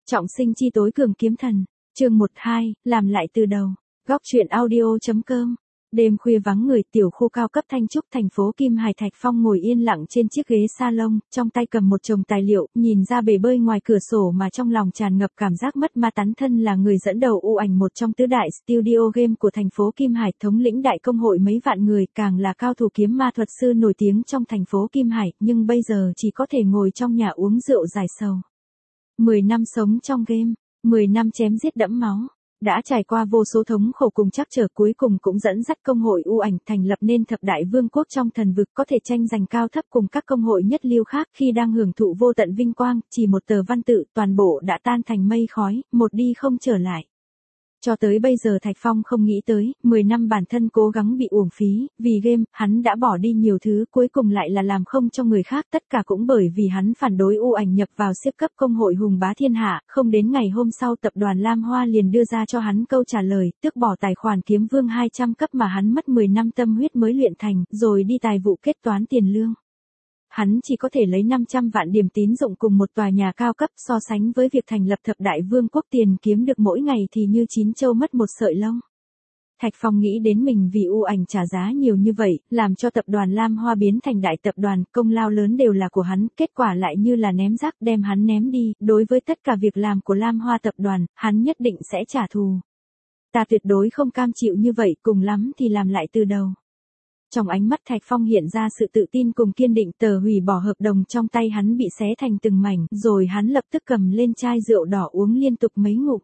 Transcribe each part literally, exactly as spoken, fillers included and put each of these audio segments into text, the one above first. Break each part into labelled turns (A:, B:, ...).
A: Trọng sinh chi tối cường kiếm thần, chương một hai, làm lại từ đầu, góc truyện audio.com. Đêm khuya vắng người, tiểu khu cao cấp Thanh Trúc thành phố Kim Hải. Thạch Phong ngồi yên lặng trên chiếc ghế salon, trong tay cầm một chồng tài liệu, nhìn ra bể bơi ngoài cửa sổ mà trong lòng tràn ngập cảm giác mất ma. Tán thân là người dẫn đầu u ảnh một trong tứ đại studio game của thành phố Kim Hải, thống lĩnh đại công hội mấy vạn người, càng là cao thủ kiếm ma thuật sư nổi tiếng trong thành phố Kim Hải, nhưng bây giờ chỉ có thể ngồi trong nhà uống rượu giải sầu. mười năm sống trong game, mười năm chém giết đẫm máu. Đã trải qua vô số thống khổ cùng trắc trở, cuối cùng cũng dẫn dắt công hội u ảnh thành lập nên thập đại vương quốc trong thần vực, có thể tranh giành cao thấp cùng các công hội nhất lưu khác. Khi đang hưởng thụ vô tận vinh quang, chỉ một tờ văn tự, toàn bộ đã tan thành mây khói, một đi không trở lại. Cho tới bây giờ Thạch Phong không nghĩ tới, mười năm bản thân cố gắng bị uổng phí, vì game, hắn đã bỏ đi nhiều thứ, cuối cùng lại là làm không cho người khác, tất cả cũng bởi vì hắn phản đối u ảnh nhập vào siêu cấp công hội hùng bá thiên hạ. Không đến ngày hôm sau, tập đoàn Lam Hoa liền đưa ra cho hắn câu trả lời, tước bỏ tài khoản kiếm vương hai trăm cấp mà hắn mất mười năm tâm huyết mới luyện thành, rồi đi tài vụ kết toán tiền lương. Hắn chỉ có thể lấy năm trăm vạn điểm tín dụng cùng một tòa nhà cao cấp, so sánh với việc thành lập thập đại vương quốc, tiền kiếm được mỗi ngày thì như chín châu mất một sợi lông. Thạch Phong nghĩ đến mình vì u ảnh trả giá nhiều như vậy, làm cho tập đoàn Lam Hoa biến thành đại tập đoàn, công lao lớn đều là của hắn, kết quả lại như là ném rác đem hắn ném đi. Đối với tất cả việc làm của Lam Hoa tập đoàn, hắn nhất định sẽ trả thù. Ta tuyệt đối không cam chịu như vậy, cùng lắm thì làm lại từ đầu. Trong ánh mắt Thạch Phong hiện ra sự tự tin cùng kiên định. Tờ hủy bỏ hợp đồng trong tay hắn bị xé thành từng mảnh, rồi hắn lập tức cầm lên chai rượu đỏ uống liên tục mấy ngụm.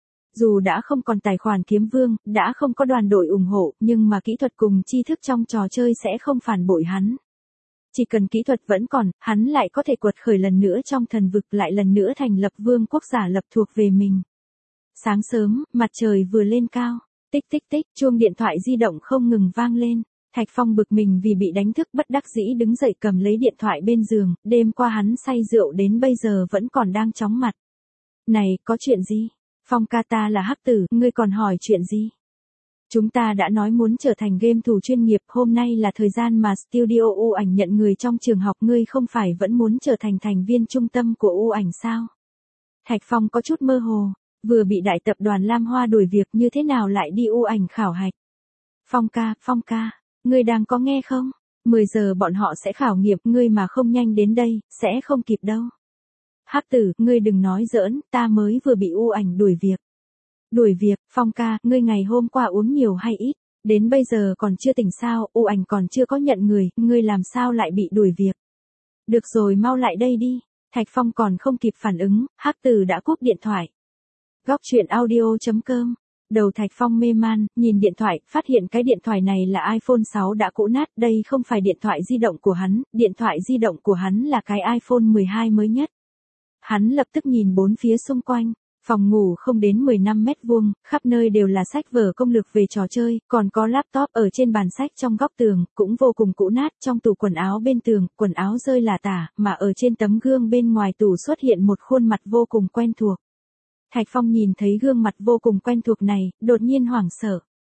A: Dù đã không còn tài khoản kiếm vương, đã không có đoàn đội ủng hộ, nhưng mà kỹ thuật cùng tri thức trong trò chơi sẽ không phản bội hắn. Chỉ cần kỹ thuật vẫn còn, hắn lại có thể quật khởi lần nữa trong thần vực, lại lần nữa thành lập vương quốc giả lập thuộc về mình. Sáng sớm, mặt trời vừa lên cao, tích tích tích, chuông điện thoại di động không ngừng vang lên. Thạch Phong bực mình vì bị đánh thức, bất đắc dĩ đứng dậy cầm lấy điện thoại bên giường, đêm qua hắn say rượu đến bây giờ vẫn còn đang chóng mặt. Này, có chuyện gì? Phong ca, ta là Hắc Tử, ngươi còn hỏi chuyện gì? Chúng ta đã nói muốn trở thành game thủ chuyên nghiệp, hôm nay là thời gian mà studio u ảnh nhận người trong trường học, ngươi không phải vẫn muốn trở thành thành viên trung tâm của u ảnh sao? Thạch Phong có chút mơ hồ, vừa bị đại tập đoàn Lam Hoa đuổi việc, như thế nào lại đi u ảnh khảo hạch? Phong ca, Phong ca. Ngươi đang có nghe không? mười giờ bọn họ sẽ khảo nghiệm, ngươi mà không nhanh đến đây, sẽ không kịp đâu. Hắc Tử, ngươi đừng nói giỡn, ta mới vừa bị u ảnh đuổi việc. Đuổi việc, Phong ca, ngươi ngày hôm qua uống nhiều hay ít? Đến bây giờ còn chưa tỉnh sao, u ảnh còn chưa có nhận người, ngươi làm sao lại bị đuổi việc? Được rồi, mau lại đây đi. Thạch Phong còn không kịp phản ứng, Hắc Tử đã cúp điện thoại. Góc truyện audio.com. Đầu Thạch Phong mê man, nhìn điện thoại, phát hiện cái điện thoại này là iPhone sáu đã cũ nát, đây không phải điện thoại di động của hắn, điện thoại di động của hắn là cái iPhone mười hai mới nhất. Hắn lập tức nhìn bốn phía xung quanh, phòng ngủ không đến mười lăm mét vuông, khắp nơi đều là sách vở công lược về trò chơi, còn có laptop ở trên bàn sách trong góc tường, cũng vô cùng cũ nát. Trong tủ quần áo bên tường, quần áo rơi lả tả, mà ở trên tấm gương bên ngoài tủ xuất hiện một khuôn mặt vô cùng quen thuộc. Thạch Phong nhìn thấy gương mặt vô cùng quen thuộc này, đột nhiên hoảng sợ.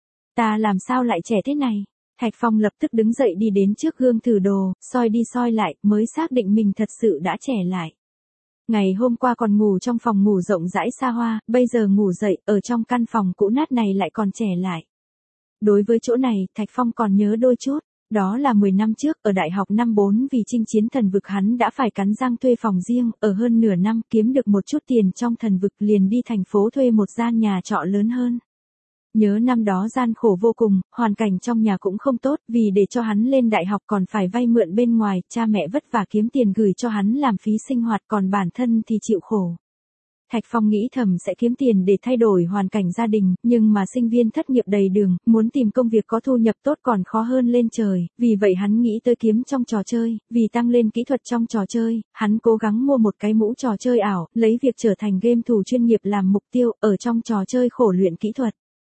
A: Ta làm sao lại trẻ thế này? Thạch Phong lập tức đứng dậy đi đến trước gương thử đồ, soi đi soi lại, mới xác định mình thật sự đã trẻ lại. Ngày hôm qua còn ngủ trong phòng ngủ rộng rãi xa hoa, bây giờ ngủ dậy, ở trong căn phòng cũ nát này lại còn trẻ lại. Đối với chỗ này, Thạch Phong còn nhớ đôi chút. Đó là mười năm trước, ở đại học năm bốn, vì chinh chiến thần vực hắn đã phải cắn răng thuê phòng riêng, ở hơn nửa năm kiếm được một chút tiền trong thần vực liền đi thành phố thuê một gian nhà trọ lớn hơn. Nhớ năm đó gian khổ vô cùng, hoàn cảnh trong nhà cũng không tốt, vì để cho hắn lên đại học còn phải vay mượn bên ngoài, cha mẹ vất vả kiếm tiền gửi cho hắn làm phí sinh hoạt, còn bản thân thì chịu khổ. Thạch Phong nghĩ thầm sẽ kiếm tiền để thay đổi hoàn cảnh gia đình, nhưng mà sinh viên thất nghiệp đầy đường, muốn tìm công việc có thu nhập tốt còn khó hơn lên trời, vì vậy hắn nghĩ tới kiếm trong trò chơi, vì tăng lên kỹ thuật trong trò chơi, hắn cố gắng mua một cái mũ trò chơi ảo, lấy việc trở thành game thủ chuyên nghiệp làm mục tiêu, ở trong trò chơi khổ luyện kỹ thuật.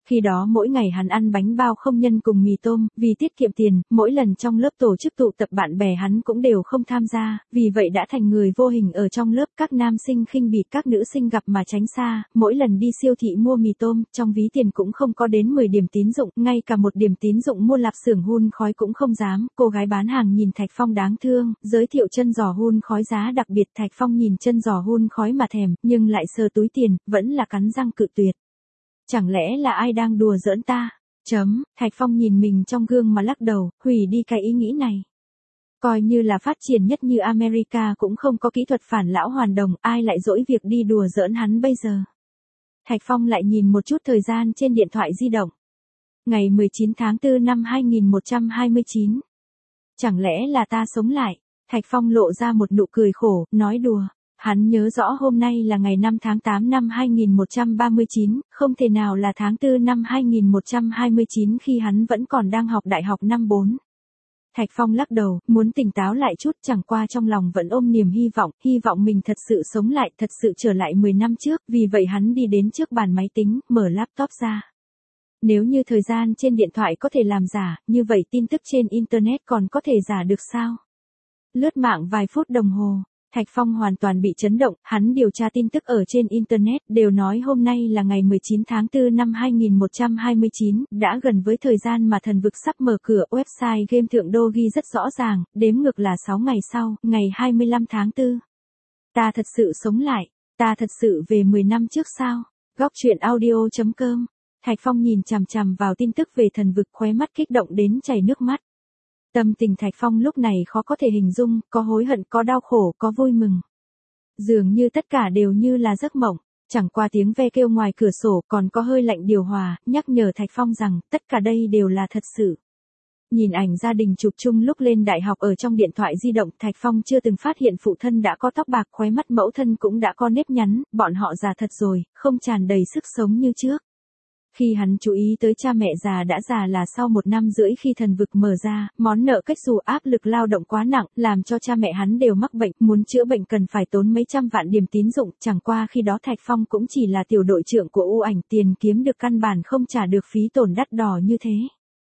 A: Khi đó mỗi ngày hắn ăn bánh bao không nhân cùng mì tôm, vì tiết kiệm tiền, mỗi lần trong lớp tổ chức tụ tập bạn bè hắn cũng đều không tham gia, vì vậy đã thành người vô hình ở trong lớp, các nam sinh khinh bỉ, các nữ sinh gặp mà tránh xa, mỗi lần đi siêu thị mua mì tôm, trong ví tiền cũng không có đến mười điểm tín dụng, ngay cả một điểm tín dụng mua lạp xưởng hun khói cũng không dám, cô gái bán hàng nhìn Thạch Phong đáng thương, giới thiệu chân giò hun khói giá đặc biệt, Thạch Phong nhìn chân giò hun khói mà thèm, nhưng lại sờ túi tiền, vẫn là cắn răng cự tuyệt. Chẳng lẽ là ai đang đùa giỡn ta? Chấm, Thạch Phong nhìn mình trong gương mà lắc đầu, hủy đi cái ý nghĩ này. Coi như là phát triển nhất như America cũng không có kỹ thuật phản lão hoàn đồng, ai lại dỗi việc đi đùa giỡn hắn bây giờ. Thạch Phong lại nhìn một chút thời gian trên điện thoại di động. Ngày mười chín tháng tư năm hai nghìn một trăm hai mươi chín. Chẳng lẽ là ta sống lại? Thạch Phong lộ ra một nụ cười khổ, nói đùa. Hắn nhớ rõ hôm nay là ngày năm tháng tám năm hai nghìn một trăm ba mươi chín, không thể nào là tháng tư năm hai nghìn một trăm hai mươi chín khi hắn vẫn còn đang học đại học năm bốn. Thạch Phong lắc đầu, muốn tỉnh táo lại chút, chẳng qua trong lòng vẫn ôm niềm hy vọng, hy vọng mình thật sự sống lại, thật sự trở lại mười năm trước, vì vậy hắn đi đến trước bàn máy tính, mở laptop ra. Nếu như thời gian trên điện thoại có thể làm giả, như vậy tin tức trên Internet còn có thể giả được sao? Lướt mạng vài phút đồng hồ. Thạch Phong hoàn toàn bị chấn động, hắn điều tra tin tức ở trên Internet, đều nói hôm nay là ngày mười chín tháng tư năm hai nghìn một trăm hai mươi chín, đã gần với thời gian mà thần vực sắp mở cửa, website game Thượng Đô ghi rất rõ ràng, đếm ngược là sáu ngày sau, ngày hai mươi lăm tháng tư. Ta thật sự sống lại, ta thật sự về mười năm trước sao? Góc truyện audio chấm com. Thạch Phong nhìn chằm chằm vào tin tức về thần vực, khóe mắt kích động đến chảy nước mắt. Tâm tình Thạch Phong lúc này khó có thể hình dung, có hối hận, có đau khổ, có vui mừng. Dường như tất cả đều như là giấc mộng, chẳng qua tiếng ve kêu ngoài cửa sổ còn có hơi lạnh điều hòa, nhắc nhở Thạch Phong rằng tất cả đây đều là thật sự. Nhìn ảnh gia đình chụp chung lúc lên đại học ở trong điện thoại di động, Thạch Phong chưa từng phát hiện phụ thân đã có tóc bạc, khóe mắt mẫu thân cũng đã có nếp nhăn, bọn họ già thật rồi, không tràn đầy sức sống như trước. Khi hắn chú ý tới cha mẹ già đã già là sau một năm rưỡi khi thần vực mở ra, món nợ cách xù, áp lực lao động quá nặng, làm cho cha mẹ hắn đều mắc bệnh, muốn chữa bệnh cần phải tốn mấy trăm vạn điểm tín dụng, chẳng qua khi đó Thạch Phong cũng chỉ là tiểu đội trưởng của U Ảnh, tiền kiếm được căn bản không trả được phí tổn đắt đỏ như thế.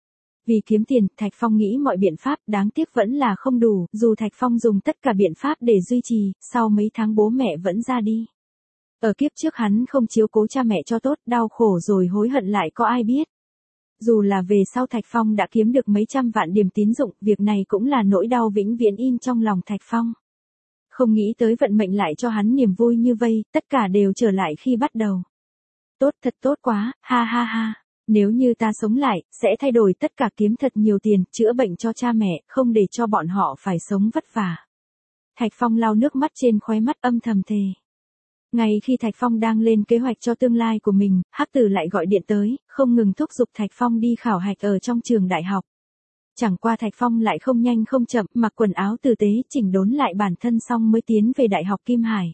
A: Vì kiếm tiền, Thạch Phong nghĩ mọi biện pháp, đáng tiếc vẫn là không đủ, dù Thạch Phong dùng tất cả biện pháp để duy trì, sau mấy tháng bố mẹ vẫn ra đi. Ở kiếp trước hắn không chiếu cố cha mẹ cho tốt, đau khổ rồi hối hận lại có ai biết. Dù là về sau Thạch Phong đã kiếm được mấy trăm vạn điểm tín dụng, việc này cũng là nỗi đau vĩnh viễn in trong lòng Thạch Phong. Không nghĩ tới vận mệnh lại cho hắn niềm vui như vây, tất cả đều trở lại khi bắt đầu. Tốt, thật tốt quá, ha ha ha. Nếu như ta sống lại, sẽ thay đổi tất cả, kiếm thật nhiều tiền, chữa bệnh cho cha mẹ, không để cho bọn họ phải sống vất vả. Thạch Phong lau nước mắt trên khóe mắt, âm thầm thề. Ngay khi Thạch Phong đang lên kế hoạch cho tương lai của mình, Hắc Tử lại gọi điện tới, không ngừng thúc giục Thạch Phong đi khảo hạch ở trong trường đại học. Chẳng qua Thạch Phong lại không nhanh không chậm, mặc quần áo tử tế, chỉnh đốn lại bản thân xong mới tiến về Đại học Kim Hải.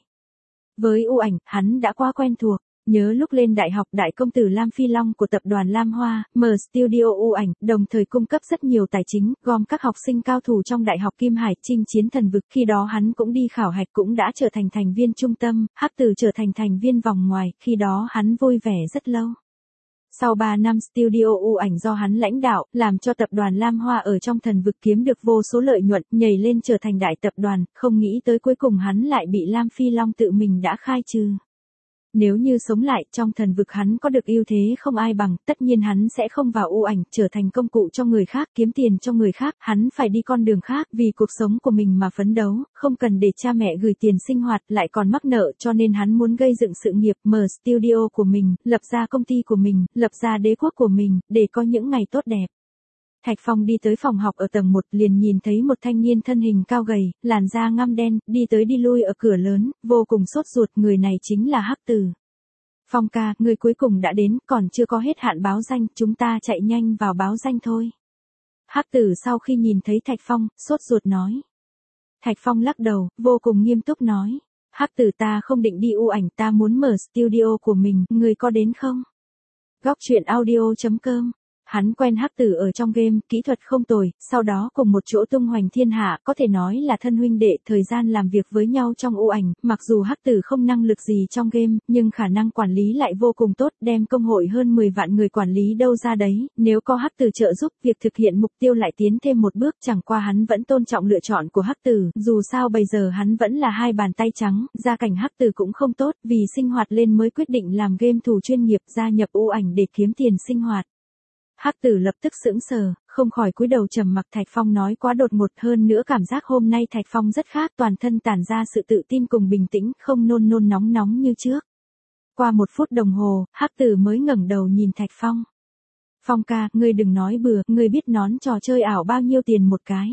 A: Với U Ảnh, hắn đã quá quen thuộc. Nhớ lúc lên đại học, đại công tử Lam Phi Long của tập đoàn Lam Hoa, mở studio U Ảnh, đồng thời cung cấp rất nhiều tài chính, gom các học sinh cao thủ trong Đại học Kim Hải chinh chiến thần vực. Khi đó hắn cũng đi khảo hạch, cũng đã trở thành thành viên trung tâm, Hắc Tử trở thành thành viên vòng ngoài, khi đó hắn vui vẻ rất lâu. Sau ba năm studio U Ảnh do hắn lãnh đạo, làm cho tập đoàn Lam Hoa ở trong thần vực kiếm được vô số lợi nhuận, nhảy lên trở thành đại tập đoàn, không nghĩ tới cuối cùng hắn lại bị Lam Phi Long tự mình đã khai trừ. Nếu như sống lại, trong thần vực hắn có được ưu thế không ai bằng, tất nhiên hắn sẽ không vào U Ảnh, trở thành công cụ cho người khác, kiếm tiền cho người khác, hắn phải đi con đường khác, vì cuộc sống của mình mà phấn đấu, không cần để cha mẹ gửi tiền sinh hoạt, lại còn mắc nợ, cho nên hắn muốn gây dựng sự nghiệp, mở studio của mình, lập ra công ty của mình, lập ra đế quốc của mình, để có những ngày tốt đẹp. Thạch Phong đi tới phòng học ở tầng một, liền nhìn thấy một thanh niên thân hình cao gầy, làn da ngăm đen, đi tới đi lui ở cửa lớn, vô cùng sốt ruột, người này chính là Hắc Tử. Phong ca, người cuối cùng đã đến, còn chưa có hết hạn báo danh, chúng ta chạy nhanh vào báo danh thôi. Hắc Tử sau khi nhìn thấy Thạch Phong, sốt ruột nói. Thạch Phong lắc đầu, vô cùng nghiêm túc nói. Hắc Tử, ta không định đi U Ảnh, ta muốn mở studio của mình, người có đến không? Góc truyện audio chấm com Hắn quen Hắc Tử ở trong game, kỹ thuật không tồi, sau đó cùng một chỗ tung hoành thiên hạ, có thể nói là thân huynh đệ, thời gian làm việc với nhau trong u ảnh, mặc dù Hắc Tử không năng lực gì trong game, nhưng khả năng quản lý lại vô cùng tốt, đem công hội hơn mười vạn người quản lý đâu ra đấy, nếu có Hắc Tử trợ giúp, việc thực hiện mục tiêu lại tiến thêm một bước, chẳng qua hắn vẫn tôn trọng lựa chọn của Hắc Tử, dù sao bây giờ hắn vẫn là hai bàn tay trắng, gia cảnh Hắc Tử cũng không tốt, vì sinh hoạt lên mới quyết định làm game thủ chuyên nghiệp, gia nhập u ảnh để kiếm tiền sinh hoạt. Hắc Tử lập tức sững sờ, không khỏi cúi đầu trầm mặc. Thạch Phong nói quá đột ngột, hơn nữa cảm giác hôm nay Thạch Phong rất khác, toàn thân tản ra sự tự tin cùng bình tĩnh, không nôn nôn nóng nóng như trước. Qua một phút đồng hồ, Hắc Tử mới ngẩng đầu nhìn Thạch Phong. Phong ca, ngươi đừng nói bừa, ngươi biết nón trò chơi ảo bao nhiêu tiền một cái?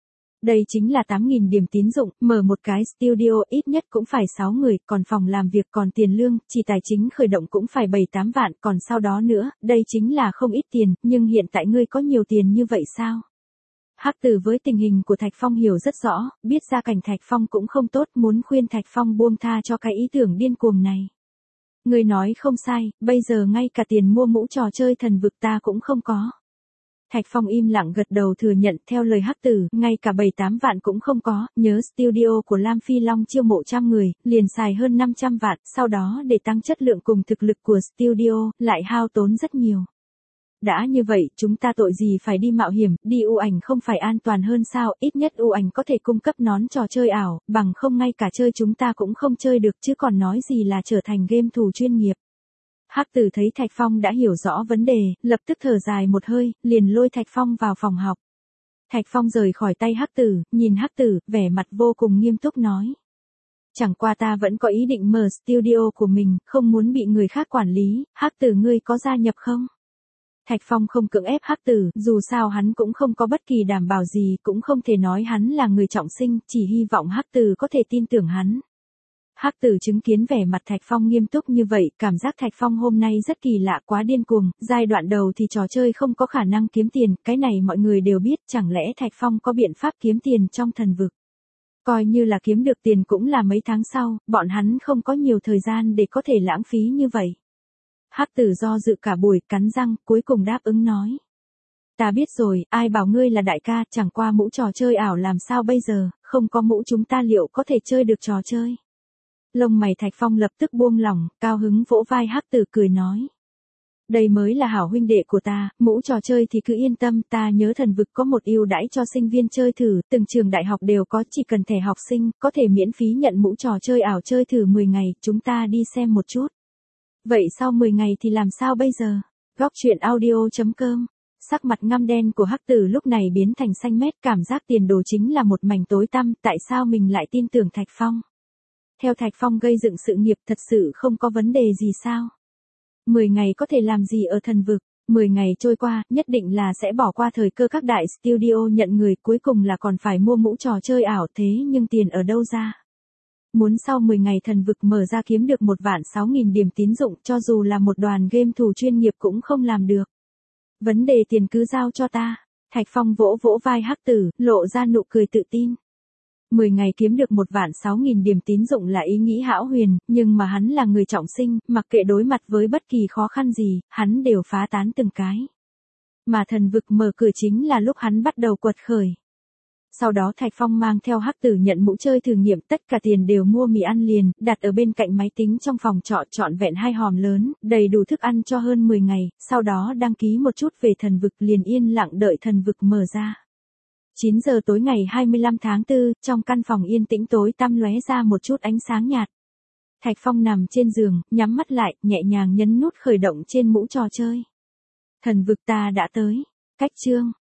A: Đây chính là tám nghìn điểm tín dụng, mở một cái studio ít nhất cũng phải sáu người, còn phòng làm việc, còn tiền lương, chỉ tài chính khởi động cũng phải bảy tám vạn, còn sau đó nữa, đây chính là không ít tiền, nhưng hiện tại ngươi có nhiều tiền như vậy sao? Hắc Tử với tình hình của Thạch Phong hiểu rất rõ, biết gia cảnh Thạch Phong cũng không tốt, muốn khuyên Thạch Phong buông tha cho cái ý tưởng điên cuồng này. Ngươi nói không sai, bây giờ ngay cả tiền mua mũ trò chơi thần vực ta cũng không có. Thạch Phong im lặng gật đầu thừa nhận, theo lời Hắc Tử, ngay cả bảy tám vạn cũng không có, nhớ studio của Lam Phi Long chiêu mộ trăm người, liền xài hơn năm trăm vạn, sau đó để tăng chất lượng cùng thực lực của studio, lại hao tốn rất nhiều. Đã như vậy, chúng ta tội gì phải đi mạo hiểm, đi u ảnh không phải an toàn hơn sao, ít nhất u ảnh có thể cung cấp nón trò chơi ảo, bằng không ngay cả chơi chúng ta cũng không chơi được chứ còn nói gì là trở thành game thủ chuyên nghiệp. Hắc Tử thấy Thạch Phong đã hiểu rõ vấn đề, lập tức thở dài một hơi, liền lôi Thạch Phong vào phòng học. Thạch Phong rời khỏi tay Hắc Tử, nhìn Hắc Tử, vẻ mặt vô cùng nghiêm túc nói. Chẳng qua ta vẫn có ý định mở studio của mình, không muốn bị người khác quản lý, Hắc Tử ngươi có gia nhập không? Thạch Phong không cưỡng ép Hắc Tử, dù sao hắn cũng không có bất kỳ đảm bảo gì, cũng không thể nói hắn là người trọng sinh, chỉ hy vọng Hắc Tử có thể tin tưởng hắn. Hắc Tử chứng kiến vẻ mặt Thạch Phong nghiêm túc như vậy, cảm giác Thạch Phong hôm nay rất kỳ lạ, quá điên cuồng, giai đoạn đầu thì trò chơi không có khả năng kiếm tiền, cái này mọi người đều biết, chẳng lẽ Thạch Phong có biện pháp kiếm tiền trong thần vực. Coi như là kiếm được tiền cũng là mấy tháng sau, bọn hắn không có nhiều thời gian để có thể lãng phí như vậy. Hắc Tử do dự cả buổi, cắn răng, cuối cùng đáp ứng nói. Ta biết rồi, ai bảo ngươi là đại ca, chẳng qua mũ trò chơi ảo làm sao bây giờ, không có mũ chúng ta liệu có thể chơi được trò chơi. Lông mày Thạch Phong lập tức buông lỏng, cao hứng vỗ vai Hắc Tử cười nói. Đây mới là hảo huynh đệ của ta, mũ trò chơi thì cứ yên tâm, ta nhớ thần vực có một ưu đãi cho sinh viên chơi thử, từng trường đại học đều có, chỉ cần thẻ học sinh, có thể miễn phí nhận mũ trò chơi ảo chơi thử mười ngày, chúng ta đi xem một chút. Vậy sau mười ngày thì làm sao bây giờ? Góc truyện audio chấm com. Sắc mặt ngăm đen của Hắc Tử lúc này biến thành xanh mét, cảm giác tiền đồ chính là một mảnh tối tăm, tại sao mình lại tin tưởng Thạch Phong? Theo Thạch Phong gây dựng sự nghiệp thật sự không có vấn đề gì sao? mười ngày có thể làm gì ở thần vực? mười ngày trôi qua, nhất định là sẽ bỏ qua thời cơ các đại studio nhận người, cuối cùng là còn phải mua mũ trò chơi ảo, thế nhưng tiền ở đâu ra? Muốn sau mười ngày thần vực mở ra kiếm được một vạn sáu nghìn điểm tín dụng, cho dù là một đoàn game thủ chuyên nghiệp cũng không làm được. Vấn đề tiền cứ giao cho ta. Thạch Phong vỗ vỗ vai Hắc Tử, lộ ra nụ cười tự tin. mười ngày kiếm được một vạn sáu nghìn điểm tín dụng là ý nghĩ hão huyền, nhưng mà hắn là người trọng sinh, mặc kệ đối mặt với bất kỳ khó khăn gì, hắn đều phá tán từng cái. Mà thần vực mở cửa chính là lúc hắn bắt đầu quật khởi. Sau đó Thạch Phong mang theo Hắc Tử nhận mũ chơi thử nghiệm, tất cả tiền đều mua mì ăn liền, đặt ở bên cạnh máy tính trong phòng trọ, trọn vẹn hai hòm lớn, đầy đủ thức ăn cho hơn mười ngày, sau đó đăng ký một chút về thần vực, liền yên lặng đợi thần vực mở ra. chín giờ tối ngày hai mươi lăm tháng tư, trong căn phòng yên tĩnh tối tăm lóe ra một chút ánh sáng nhạt. Thạch Phong nằm trên giường, nhắm mắt lại, nhẹ nhàng nhấn nút khởi động trên mũ trò chơi. Thần vực ta đã tới. Cách chương